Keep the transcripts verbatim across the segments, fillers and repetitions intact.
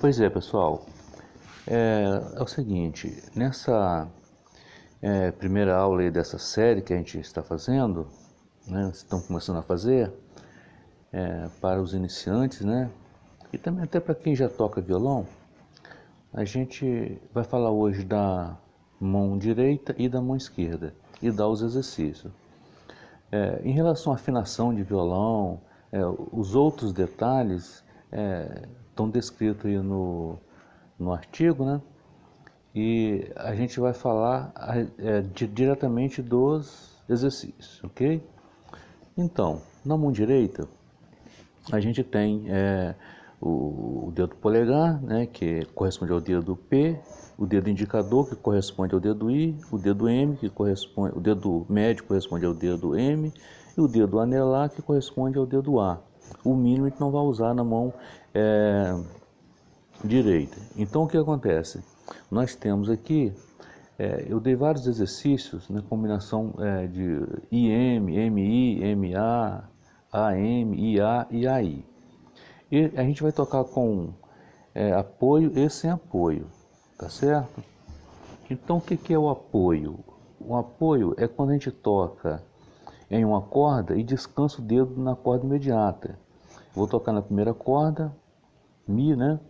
Pois é, pessoal, é, é o seguinte, nessa é, primeira aula aí dessa série que a gente está fazendo, né, estão começando a fazer, é, para os iniciantes, né, e também até para quem já toca violão, a gente vai falar hoje da mão direita e da mão esquerda e dar os exercícios. É, em relação à afinação de violão, é, os outros detalhes é, estão descritos aí no, no artigo, né? E a gente vai falar é, de, diretamente dos exercícios, ok? Então, na mão direita, a gente tem é, o, o dedo polegar, né, que corresponde ao dedo P, o dedo indicador, que corresponde ao dedo I, o dedo M, que corresponde, o dedo médio corresponde ao dedo M, e o dedo anelar, que corresponde ao dedo A. O mínimo a gente não vai usar na mão é, direita. Então, o que acontece? Nós temos aqui, é, eu dei vários exercícios, né, combinação é, de I M, M I, M A, A M, I A e A I. E a gente vai tocar com é, apoio e sem apoio, tá certo? Então, o que, que é o apoio? O apoio é quando a gente toca em uma corda e descansa o dedo na corda imediata. Vou tocar na primeira corda, Mi, né?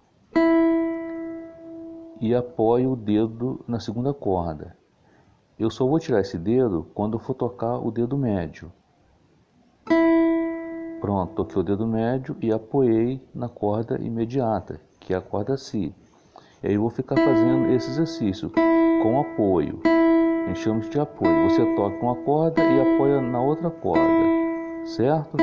E apoio o dedo na segunda corda. Eu só vou tirar esse dedo quando eu for tocar o dedo médio. Pronto, toquei o dedo médio e apoiei na corda imediata, que é a corda Si. E aí eu vou ficar fazendo esse exercício com apoio. A gente chama de apoio. Você toca uma corda e apoia na outra corda, certo?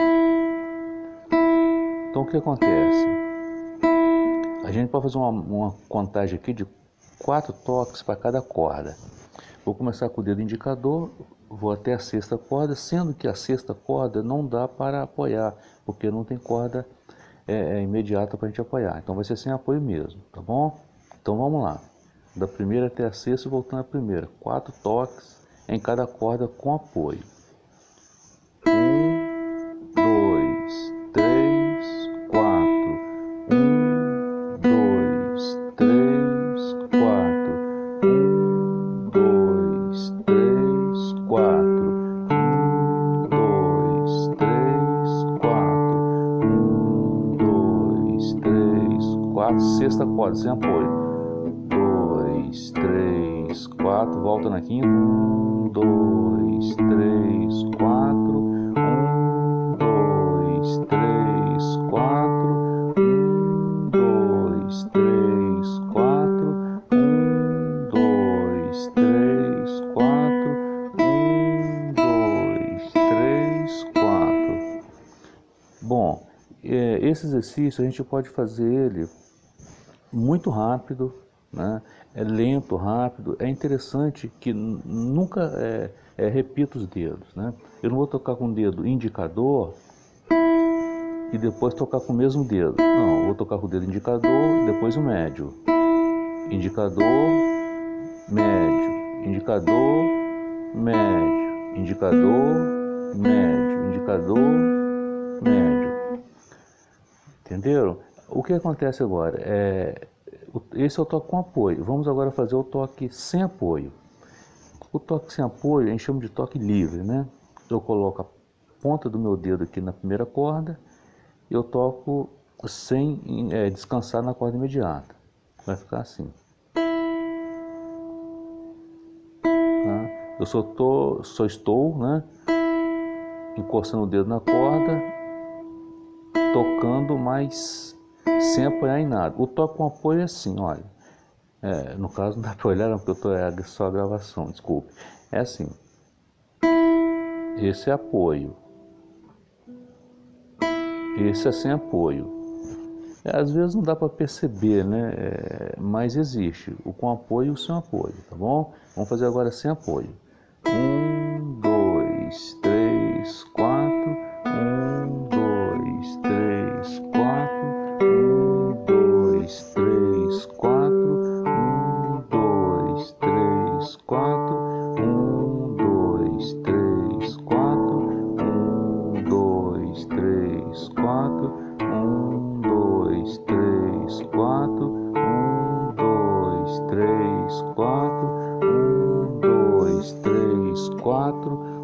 Então o que acontece? A gente pode fazer uma, uma contagem aqui de quatro toques para cada corda. Vou começar com o dedo indicador, vou até a sexta corda, sendo que a sexta corda não dá para apoiar, porque não tem corda é, é, imediata para a gente apoiar. Então vai ser sem apoio mesmo, tá bom? Então vamos lá. Da primeira até a sexta, voltando à primeira. Quatro toques em cada corda com apoio. Um, dois, três, quatro. Um, dois, três, quatro. Um, dois, três, quatro. Um, dois, três, quatro. Um, dois, três, quatro. Sexta corda sem apoio. Dois, três, quatro, volta na quinta. Um, dois, três, quatro. Um, dois, três, quatro. Um, dois, três, quatro. Um, dois, três, quatro. Um, dois, três, quatro. Bom, é, esse exercício a gente pode fazer ele muito rápido, né? É lento, rápido. É interessante que nunca é, é, repita os dedos, né? Eu não vou tocar com o dedo indicador e depois tocar com o mesmo dedo. Não, eu vou tocar com o dedo indicador, depois o médio. Indicador, médio. Indicador, médio. Indicador, médio. Indicador, médio. Entenderam? O que acontece agora? É, esse é o toque com apoio. Vamos agora fazer o toque sem apoio. O toque sem apoio a gente chama de toque livre, né? Eu coloco a ponta do meu dedo aqui na primeira corda, eu toco sem é, descansar na corda imediata. Vai ficar assim. Tá? Eu só, tô, só estou, né, encostando o dedo na corda, tocando, mas sem apoiar em nada. O toque com apoio é assim, olha. É, no caso não dá para olhar não, porque eu tô, é só a gravação, desculpe. É assim. Esse é apoio. Esse é sem apoio. É, às vezes não dá para perceber, né? É, mas existe o com apoio e o sem apoio, tá bom? Vamos fazer agora sem apoio. Um, dois, três, quatro. Um, dois, três, quatro. Um, dois, três, quatro. Um, dois, três, quatro. Um, dois, três, quatro. Um, dois, três, quatro. Um, dois, três, quatro.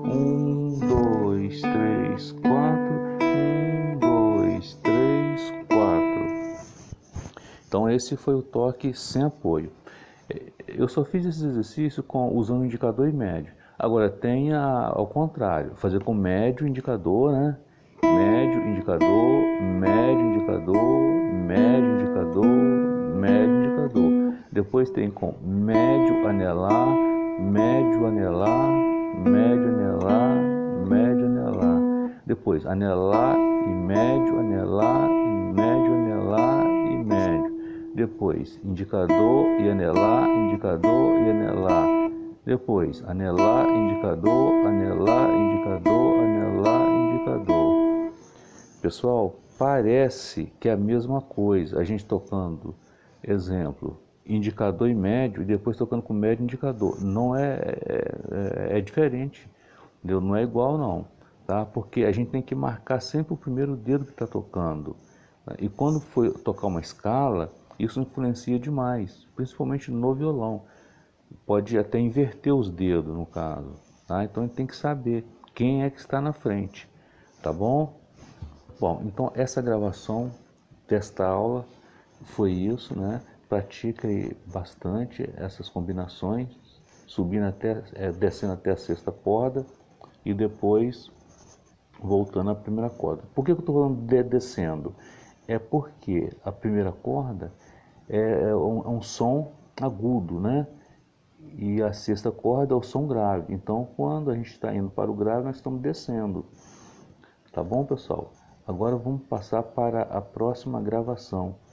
Um, dois, três, quatro. Um, dois, três, quatro. Então esse foi o toque sem apoio. Eu só fiz esse exercício com, usando indicador e médio. Agora tem a, ao contrário, fazer com médio, indicador, né? Médio, indicador, médio, indicador, médio, indicador, médio, indicador. Depois tem com médio, anelar, médio, anelar, médio, anelar, médio, anelar. Depois anelar e médio, anelar e médio, anelar e médio. Depois indicador e anelar, indicador e anelar. Depois anelar, indicador, anelar, indicador, anelar, indicador. Pessoal, parece que é a mesma coisa, a gente tocando, exemplo, indicador e médio, e depois tocando com médio e indicador. Não é, é, é diferente, entendeu? Não é igual não, tá? Porque a gente tem que marcar sempre o primeiro dedo que está tocando. E quando for tocar uma escala, isso influencia demais, principalmente no violão. Pode até inverter os dedos no caso, tá? Então a gente tem que saber quem é que está na frente, tá bom? Bom, então essa gravação desta aula foi isso, né? Pratica aí bastante essas combinações, subindo até, é, descendo até a sexta corda e depois voltando à primeira corda. Por que eu estou falando de descendo? É porque a primeira corda é um, é um som agudo, né? E a sexta corda é o som grave. Então, quando a gente está indo para o grave, nós estamos descendo. Tá bom, pessoal? Agora vamos passar para a próxima gravação.